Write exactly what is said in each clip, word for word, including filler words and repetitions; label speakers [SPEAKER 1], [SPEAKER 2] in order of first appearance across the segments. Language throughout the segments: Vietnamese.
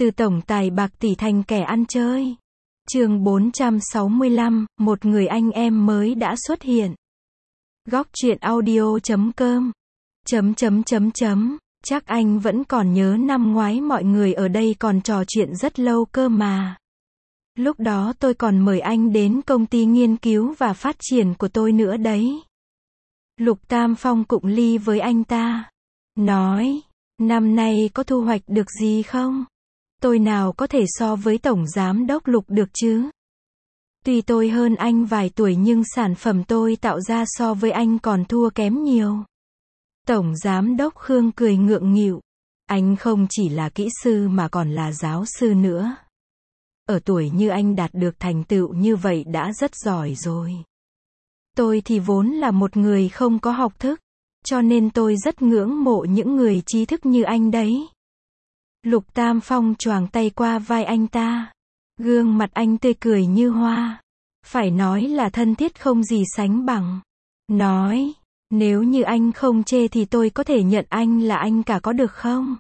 [SPEAKER 1] Từ tổng tài bạc tỷ thành kẻ ăn chơi. Chương bốn trăm sáu mươi lăm, một người anh em mới đã xuất hiện. Góc truyện audio chấm com. Chấm chấm chấm chấm. Chắc anh vẫn còn nhớ năm ngoái mọi người ở đây còn trò chuyện rất lâu cơ mà. Lúc đó tôi còn mời anh đến công ty nghiên cứu và phát triển của tôi nữa đấy. Lục Tam Phong cụng ly với anh ta. Nói, năm nay có thu hoạch được gì không? Tôi nào có thể so với Tổng Giám Đốc Lục được chứ? Tuy tôi hơn anh vài tuổi nhưng sản phẩm tôi tạo ra so với anh còn thua kém nhiều. Tổng Giám Đốc Khương cười ngượng nghịu. Anh không chỉ là kỹ sư mà còn là giáo sư nữa. Ở tuổi như anh đạt được thành tựu như vậy đã rất giỏi rồi. Tôi thì vốn là một người không có học thức, cho nên tôi rất ngưỡng mộ những người trí thức như anh đấy. Lục Tam Phong choàng tay qua vai anh ta. Gương mặt anh tươi cười như hoa. Phải nói là thân thiết không gì sánh bằng. Nói, nếu như anh không chê thì tôi có thể nhận anh là anh cả có được không?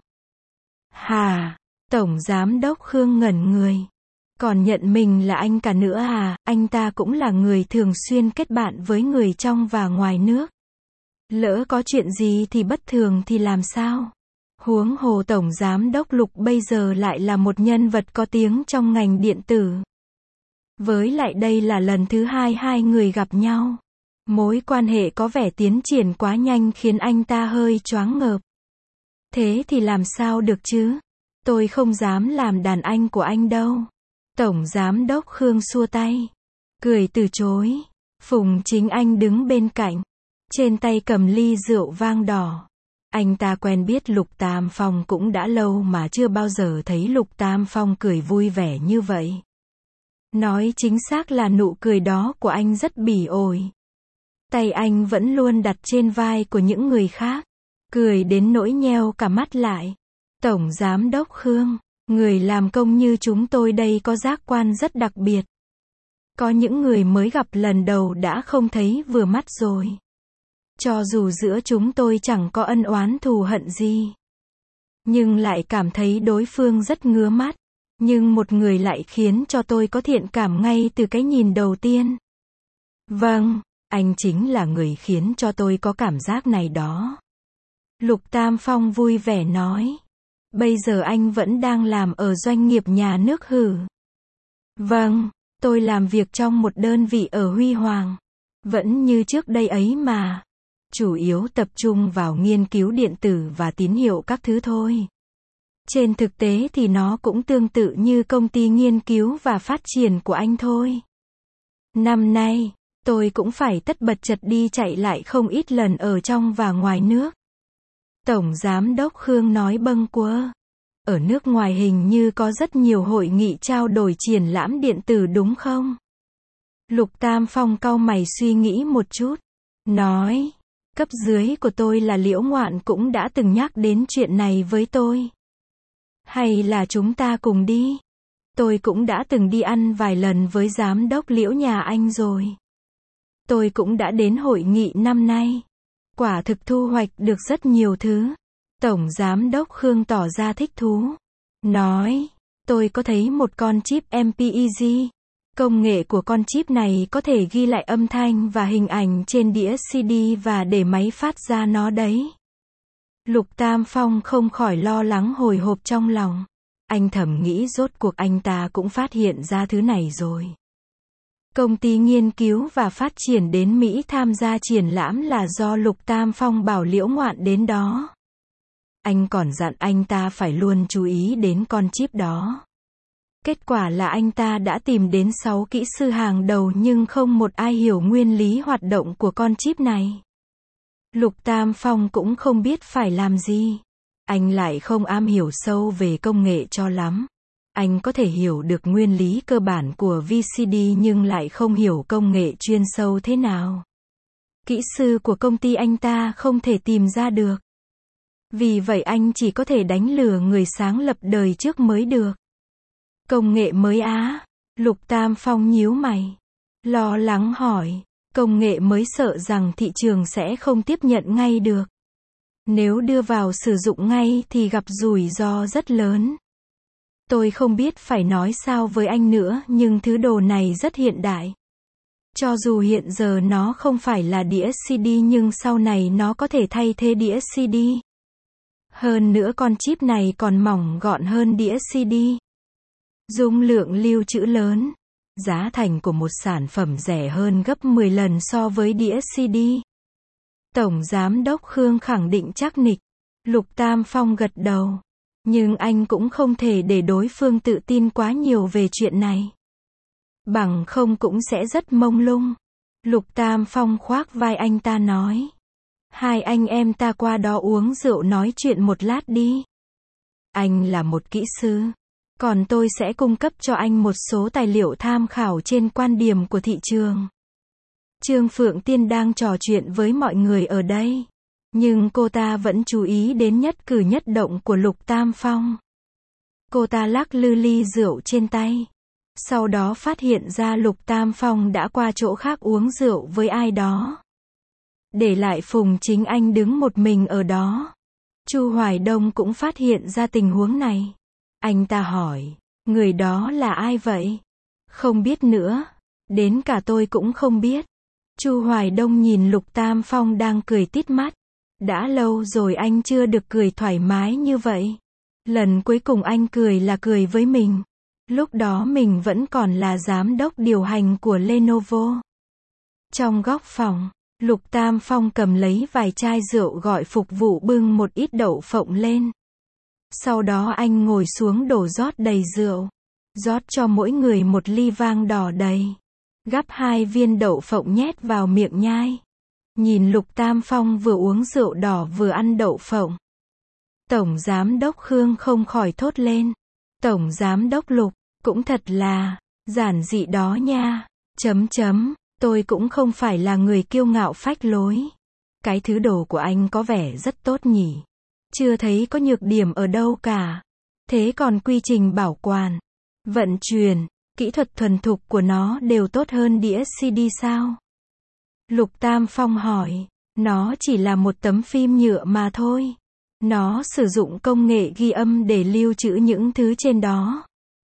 [SPEAKER 1] Hà, Tổng Giám Đốc Khương ngẩn người. Còn nhận mình là anh cả nữa à? Anh ta cũng là người thường xuyên kết bạn với người trong và ngoài nước. Lỡ có chuyện gì thì bất thường thì làm sao? Huống hồ Tổng Giám Đốc Lục bây giờ lại là một nhân vật có tiếng trong ngành điện tử. Với lại đây là lần thứ hai hai người gặp nhau. Mối quan hệ có vẻ tiến triển quá nhanh khiến anh ta hơi choáng ngợp. Thế thì làm sao được chứ? Tôi không dám làm đàn anh của anh đâu. Tổng Giám Đốc Khương xua tay. Cười từ chối. Phùng Chính Anh đứng bên cạnh. Trên tay cầm ly rượu vang đỏ. Anh ta quen biết Lục Tam Phong cũng đã lâu mà chưa bao giờ thấy Lục Tam Phong cười vui vẻ như vậy. Nói chính xác là nụ cười đó của anh rất bỉ ổi. Tay anh vẫn luôn đặt trên vai của những người khác. Cười đến nỗi nheo cả mắt lại. Tổng Giám Đốc Khương, người làm công như chúng tôi đây có giác quan rất đặc biệt. Có những người mới gặp lần đầu đã không thấy vừa mắt rồi. Cho dù giữa chúng tôi chẳng có ân oán thù hận gì, nhưng lại cảm thấy đối phương rất ngứa mắt. Nhưng một người lại khiến cho tôi có thiện cảm ngay từ cái nhìn đầu tiên. Vâng, anh chính là người khiến cho tôi có cảm giác này đó. Lục Tam Phong vui vẻ nói. Bây giờ anh vẫn đang làm ở doanh nghiệp nhà nước hử? Vâng, tôi làm việc trong một đơn vị ở Huy Hoàng. Vẫn như trước đây ấy mà. Chủ yếu tập trung vào nghiên cứu điện tử và tín hiệu các thứ thôi. Trên thực tế thì nó cũng tương tự như công ty nghiên cứu và phát triển của anh thôi. Năm nay, tôi cũng phải tất bật chật đi chạy lại không ít lần ở trong và ngoài nước. Tổng Giám Đốc Khương nói bâng quơ. Ở nước ngoài hình như có rất nhiều hội nghị trao đổi triển lãm điện tử đúng không? Lục Tam Phong cau mày suy nghĩ một chút. Nói, cấp dưới của tôi là Liễu Ngoạn cũng đã từng nhắc đến chuyện này với tôi. Hay là chúng ta cùng đi? Tôi cũng đã từng đi ăn vài lần với giám đốc Liễu nhà anh rồi. Tôi cũng đã đến hội nghị năm nay. Quả thực thu hoạch được rất nhiều thứ. Tổng Giám Đốc Khương tỏ ra thích thú. Nói, tôi có thấy một con chip em pê e giê. Công nghệ của con chip này có thể ghi lại âm thanh và hình ảnh trên đĩa xê đê và để máy phát ra nó đấy. Lục Tam Phong không khỏi lo lắng hồi hộp trong lòng. Anh thầm nghĩ rốt cuộc anh ta cũng phát hiện ra thứ này rồi. Công ty nghiên cứu và phát triển đến Mỹ tham gia triển lãm là do Lục Tam Phong bảo Liễu Ngoạn đến đó. Anh còn dặn anh ta phải luôn chú ý đến con chip đó. Kết quả là anh ta đã tìm đến sáu kỹ sư hàng đầu nhưng không một ai hiểu nguyên lý hoạt động của con chip này. Lục Tam Phong cũng không biết phải làm gì. Anh lại không am hiểu sâu về công nghệ cho lắm. Anh có thể hiểu được nguyên lý cơ bản của vê xê đê nhưng lại không hiểu công nghệ chuyên sâu thế nào. Kỹ sư của công ty anh ta không thể tìm ra được. Vì vậy anh chỉ có thể đánh lừa người sáng lập đời trước mới được. Công nghệ mới á? Lục Tam Phong nhíu mày. Lo lắng hỏi. Công nghệ mới sợ rằng thị trường sẽ không tiếp nhận ngay được. Nếu đưa vào sử dụng ngay thì gặp rủi ro rất lớn. Tôi không biết phải nói sao với anh nữa, nhưng thứ đồ này rất hiện đại. Cho dù hiện giờ nó không phải là đĩa xê đê nhưng sau này nó có thể thay thế đĩa xê đê. Hơn nữa con chip này còn mỏng gọn hơn đĩa xê đê. Dung lượng lưu trữ lớn. Giá thành của một sản phẩm rẻ hơn gấp mười lần so với đĩa xê đê. Tổng Giám đốc Khương khẳng định chắc nịch. Lục Tam Phong gật đầu. Nhưng anh cũng không thể để đối phương tự tin quá nhiều về chuyện này. Bằng không cũng sẽ rất mông lung. Lục Tam Phong khoác vai anh ta nói. Hai anh em ta qua đó uống rượu nói chuyện một lát đi. Anh là một kỹ sư. Còn tôi sẽ cung cấp cho anh một số tài liệu tham khảo trên quan điểm của thị trường. Trương Phượng Tiên đang trò chuyện với mọi người ở đây. Nhưng cô ta vẫn chú ý đến nhất cử nhất động của Lục Tam Phong. Cô ta lắc lư ly rượu trên tay. Sau đó phát hiện ra Lục Tam Phong đã qua chỗ khác uống rượu với ai đó. Để lại Phùng Chính Anh đứng một mình ở đó. Chu Hoài Đông cũng phát hiện ra tình huống này. Anh ta hỏi, người đó là ai vậy? Không biết nữa. Đến cả tôi cũng không biết. Chu Hoài Đông nhìn Lục Tam Phong đang cười tít mắt. Đã lâu rồi anh chưa được cười thoải mái như vậy. Lần cuối cùng anh cười là cười với mình. Lúc đó mình vẫn còn là giám đốc điều hành của Lenovo. Trong góc phòng, Lục Tam Phong cầm lấy vài chai rượu gọi phục vụ bưng một ít đậu phộng lên. Sau đó anh ngồi xuống đổ rót đầy rượu. Rót cho mỗi người một ly vang đỏ đầy. Gắp hai viên đậu phộng nhét vào miệng nhai. Nhìn Lục Tam Phong vừa uống rượu đỏ vừa ăn đậu phộng. Tổng Giám đốc Khương không khỏi thốt lên. Tổng Giám đốc Lục, cũng thật là, giản dị đó nha. Chấm chấm, tôi cũng không phải là người kiêu ngạo phách lối. Cái thứ đồ của anh có vẻ rất tốt nhỉ. Chưa thấy có nhược điểm ở đâu cả. Thế còn quy trình bảo quản, vận chuyển, kỹ thuật thuần thục của nó đều tốt hơn đĩa xê đê sao? Lục Tam Phong hỏi. Nó chỉ là một tấm phim nhựa mà thôi. Nó sử dụng công nghệ ghi âm để lưu trữ những thứ trên đó.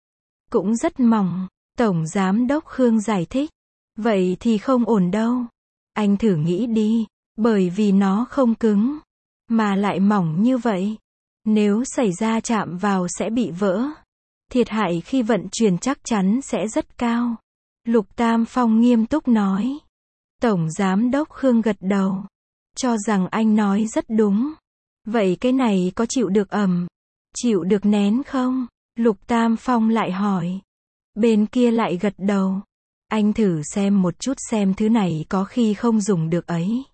[SPEAKER 1] Cũng rất mỏng. Tổng Giám đốc Khương giải thích. Vậy thì không ổn đâu. Anh thử nghĩ đi. Bởi vì nó không cứng. Mà lại mỏng như vậy. Nếu xảy ra chạm vào sẽ bị vỡ. Thiệt hại khi vận chuyển chắc chắn sẽ rất cao. Lục Tam Phong nghiêm túc nói. Tổng Giám đốc Khương gật đầu. Cho rằng anh nói rất đúng. Vậy cái này có chịu được ẩm, chịu được nén không? Lục Tam Phong lại hỏi. Bên kia lại gật đầu. Anh thử xem một chút xem thứ này có khi không dùng được ấy.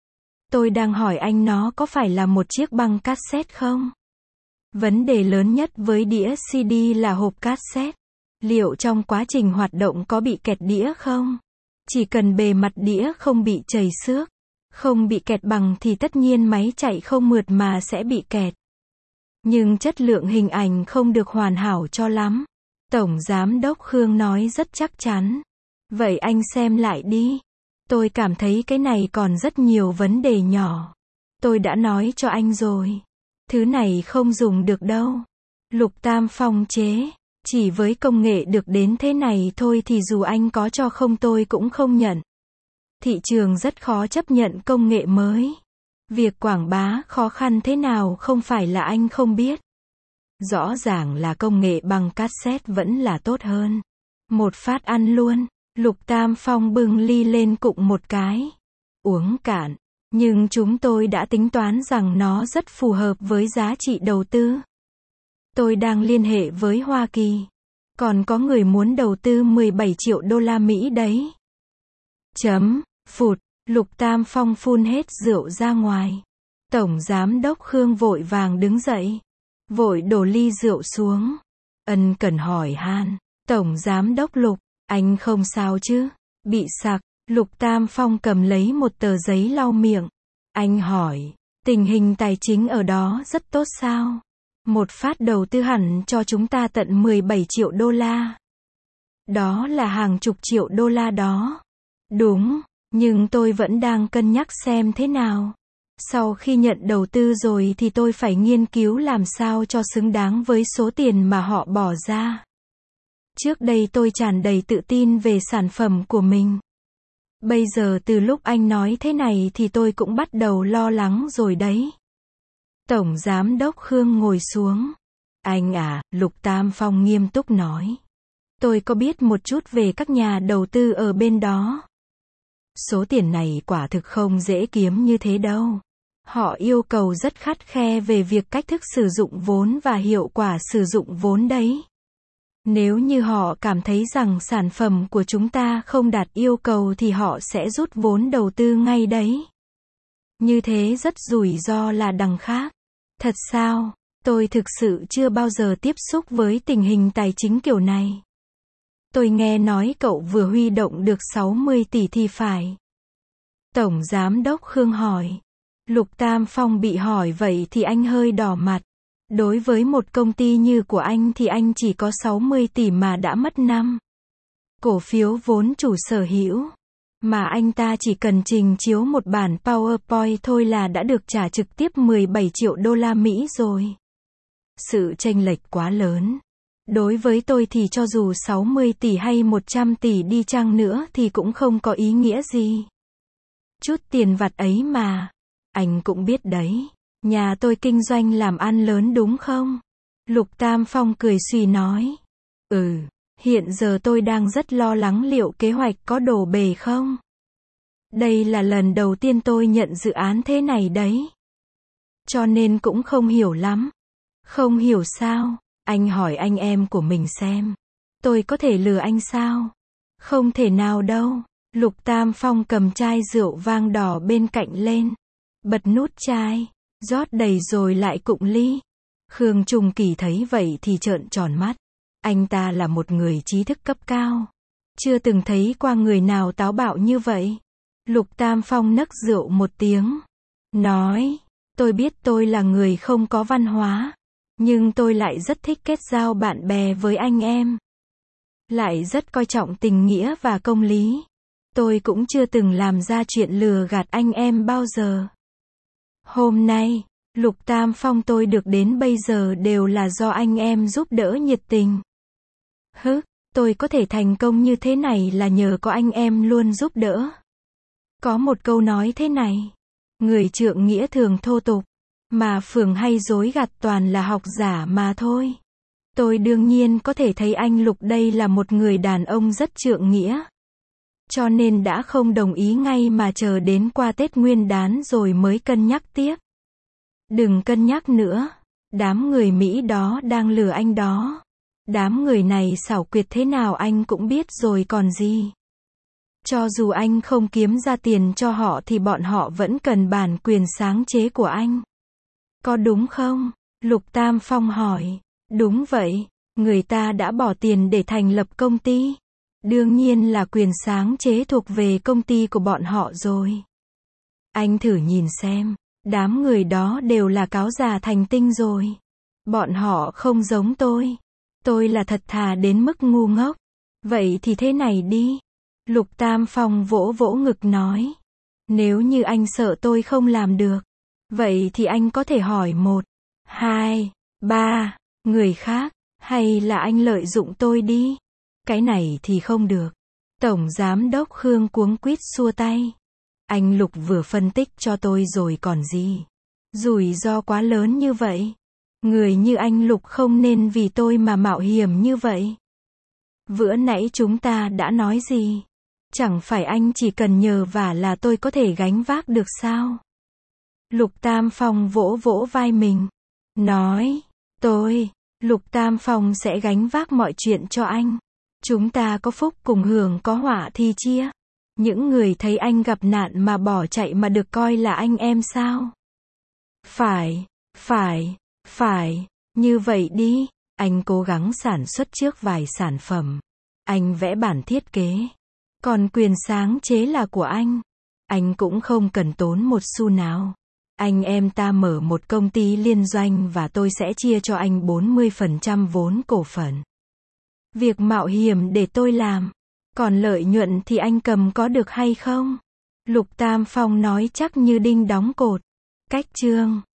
[SPEAKER 1] Tôi đang hỏi anh nó có phải là một chiếc băng cassette không? Vấn đề lớn nhất với đĩa xê đê là hộp cassette. Liệu trong quá trình hoạt động có bị kẹt đĩa không? Chỉ cần bề mặt đĩa không bị trầy xước, không bị kẹt bằng thì tất nhiên máy chạy không mượt mà sẽ bị kẹt. Nhưng chất lượng hình ảnh không được hoàn hảo cho lắm. Tổng Giám đốc Khương nói rất chắc chắn. Vậy anh xem lại đi. Tôi cảm thấy cái này còn rất nhiều vấn đề nhỏ. Tôi đã nói cho anh rồi. Thứ này không dùng được đâu. Lục Tam Phong chế. Chỉ với công nghệ được đến thế này thôi thì dù anh có cho không tôi cũng không nhận. Thị trường rất khó chấp nhận công nghệ mới. Việc quảng bá khó khăn thế nào không phải là anh không biết. Rõ ràng là công nghệ băng cassette vẫn là tốt hơn. Một phát ăn luôn. Lục Tam Phong bưng ly lên cụng một cái. Uống cạn. Nhưng chúng tôi đã tính toán rằng nó rất phù hợp với giá trị đầu tư. Tôi đang liên hệ với Hoa Kỳ. Còn có người muốn đầu tư mười bảy triệu đô la Mỹ đấy. Chấm, phụt, Lục Tam Phong phun hết rượu ra ngoài. Tổng Giám đốc Khương vội vàng đứng dậy. Vội đổ ly rượu xuống. Ân cần hỏi han. Tổng Giám đốc Lục, anh không sao chứ? Bị sặc. Lục Tam Phong cầm lấy một tờ giấy lau miệng. Anh hỏi, tình hình tài chính ở đó rất tốt sao? Một phát đầu tư hẳn cho chúng ta tận mười bảy triệu đô la. Đó là hàng chục triệu đô la đó. Đúng, nhưng tôi vẫn đang cân nhắc xem thế nào. Sau khi nhận đầu tư rồi thì tôi phải nghiên cứu làm sao cho xứng đáng với số tiền mà họ bỏ ra. Trước đây tôi tràn đầy tự tin về sản phẩm của mình. Bây giờ từ lúc anh nói thế này thì tôi cũng bắt đầu lo lắng rồi đấy. Tổng Giám đốc Khương ngồi xuống. Anh à, Lục Tam Phong nghiêm túc nói. Tôi có biết một chút về các nhà đầu tư ở bên đó. Số tiền này quả thực không dễ kiếm như thế đâu. Họ yêu cầu rất khắt khe về việc cách thức sử dụng vốn và hiệu quả sử dụng vốn đấy. Nếu như họ cảm thấy rằng sản phẩm của chúng ta không đạt yêu cầu thì họ sẽ rút vốn đầu tư ngay đấy. Như thế rất rủi ro là đằng khác. Thật sao? Tôi thực sự chưa bao giờ tiếp xúc với tình hình tài chính kiểu này. Tôi nghe nói cậu vừa huy động được sáu mươi tỷ thì phải. Tổng Giám đốc Khương hỏi. Lục Tam Phong bị hỏi vậy thì anh hơi đỏ mặt. Đối với một công ty như của anh thì anh chỉ có sáu mươi tỷ mà đã mất năm cổ phiếu vốn chủ sở hữu. Mà anh ta chỉ cần trình chiếu một bản PowerPoint thôi là đã được trả trực tiếp mười bảy triệu đô la Mỹ rồi. Sự chênh lệch quá lớn. Đối với tôi thì cho dù sáu mươi tỷ hay một trăm tỷ đi chăng nữa thì cũng không có ý nghĩa gì. Chút tiền vặt ấy mà. Anh cũng biết đấy. Nhà tôi kinh doanh làm ăn lớn đúng không? Lục Tam Phong cười suy nói. Ừ, hiện giờ tôi đang rất lo lắng liệu kế hoạch có đổ bể không? Đây là lần đầu tiên tôi nhận dự án thế này đấy. Cho nên cũng không hiểu lắm. Không hiểu sao? Anh hỏi anh em của mình xem. Tôi có thể lừa anh sao? Không thể nào đâu. Lục Tam Phong cầm chai rượu vang đỏ bên cạnh lên. Bật nút chai. Rót đầy rồi lại cụng ly. Khương Trung Kỳ thấy vậy thì trợn tròn mắt. Anh ta là một người trí thức cấp cao. Chưa từng thấy qua người nào táo bạo như vậy. Lục Tam Phong nấc rượu một tiếng. Nói, tôi biết tôi là người không có văn hóa. Nhưng tôi lại rất thích kết giao bạn bè với anh em. Lại rất coi trọng tình nghĩa và công lý. Tôi cũng chưa từng làm ra chuyện lừa gạt anh em bao giờ. Hôm nay, Lục Tam Phong tôi được đến bây giờ đều là do anh em giúp đỡ nhiệt tình. Hứ, tôi có thể thành công như thế này là nhờ có anh em luôn giúp đỡ. Có một câu nói thế này. Người trượng nghĩa thường thô tục. Mà phường hay dối gạt toàn là học giả mà thôi. Tôi đương nhiên có thể thấy anh Lục đây là một người đàn ông rất trượng nghĩa. Cho nên đã không đồng ý ngay mà chờ đến qua Tết Nguyên Đán rồi mới cân nhắc tiếp. Đừng cân nhắc nữa. Đám người Mỹ đó đang lừa anh đó. Đám người này xảo quyệt thế nào anh cũng biết rồi còn gì. Cho dù anh không kiếm ra tiền cho họ thì bọn họ vẫn cần bản quyền sáng chế của anh. Có đúng không? Lục Tam Phong hỏi. Đúng vậy. Người ta đã bỏ tiền để thành lập công ty. Đương nhiên là quyền sáng chế thuộc về công ty của bọn họ rồi. Anh thử nhìn xem. Đám người đó đều là cáo già thành tinh rồi. Bọn họ không giống tôi. Tôi là thật thà đến mức ngu ngốc. Vậy thì thế này đi. Lục Tam Phong vỗ vỗ ngực nói. Nếu như anh sợ tôi không làm được. Vậy thì anh có thể hỏi một, hai, ba, người khác. Hay là anh lợi dụng tôi đi. Cái này thì không được. Tổng Giám đốc Khương cuống quýt xua tay. Anh Lục vừa phân tích cho tôi rồi còn gì. Rủi ro quá lớn như vậy. Người như anh Lục không nên vì tôi mà mạo hiểm như vậy. Bữa nãy chúng ta đã nói gì? Chẳng phải anh chỉ cần nhờ vả là tôi có thể gánh vác được sao? Lục Tam Phong vỗ vỗ vai mình. Nói, tôi, Lục Tam Phong sẽ gánh vác mọi chuyện cho anh. Chúng ta có phúc cùng hưởng có họa thì chia. Những người thấy anh gặp nạn mà bỏ chạy mà được coi là anh em sao? Phải, phải, phải, như vậy đi. Anh cố gắng sản xuất trước vài sản phẩm. Anh vẽ bản thiết kế. Còn quyền sáng chế là của anh. Anh cũng không cần tốn một xu nào. Anh em ta mở một công ty liên doanh và tôi sẽ chia cho anh bốn mươi phần trăm vốn cổ phần. Việc mạo hiểm để tôi làm. Còn lợi nhuận thì anh cầm có được hay không? Lục Tam Phong nói chắc như đinh đóng cột. Cách chương